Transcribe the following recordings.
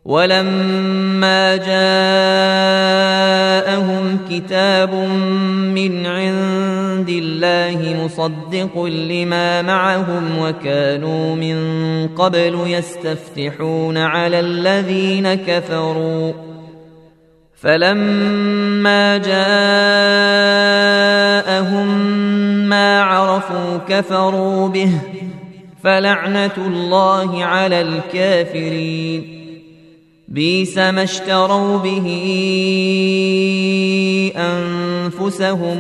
ولما جاءهم كتاب من عند الله مصدق لما معهم وكانوا من قبل يستفتحون على الذين كفروا فلما جاءهم ما عرفوا كفروا به فلعنة الله على الكافرين بئس ما اشتروا به أنفسهم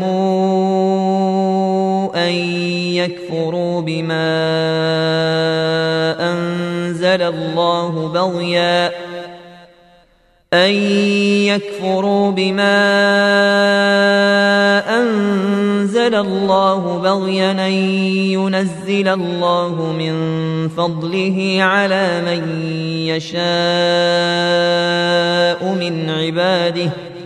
أن يكفروا بما أنزل الله بغيا أن ينزل الله من فضله على من يشاء من عباده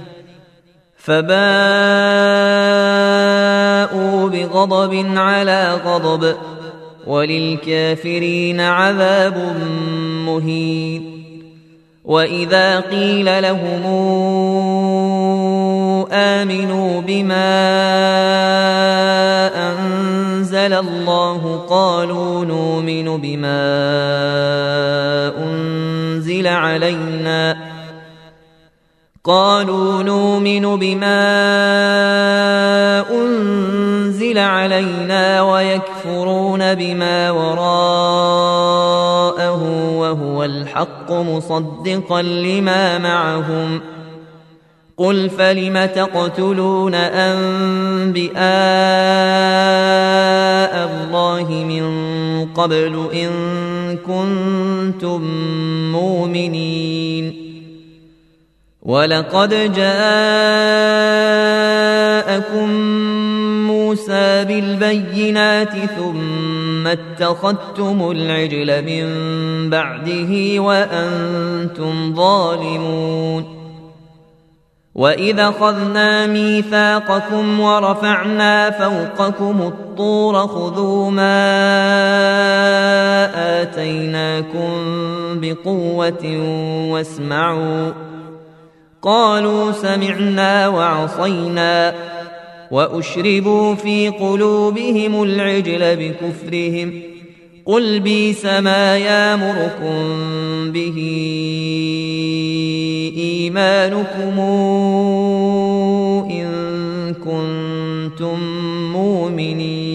فباءوا بغضب على غضب وللكافرين عذاب مهين. وإذا قيل لهم آمنوا بما أنزل الله قالوا نؤمن بما أنزل علينا ويكفرون بما وراءه وهو الحق مصدقا لما معهم قل فلم تقتلون أنبياء الله من قبل إن كنتم مؤمنين ولقد جاءكم موسى بالبينات ثم اتخذتم العجل من بعده وأنتم ظالمون وإذا أخذنا ميثاقكم ورفعنا فوقكم الطور خذوا ما آتيناكم بقوة واسمعوا قالوا سمعنا وعصينا وأشربوا في قلوبهم العجل بكفرهم قل بئس ما يأمركم به إيمانكم إن كنتم مؤمنين.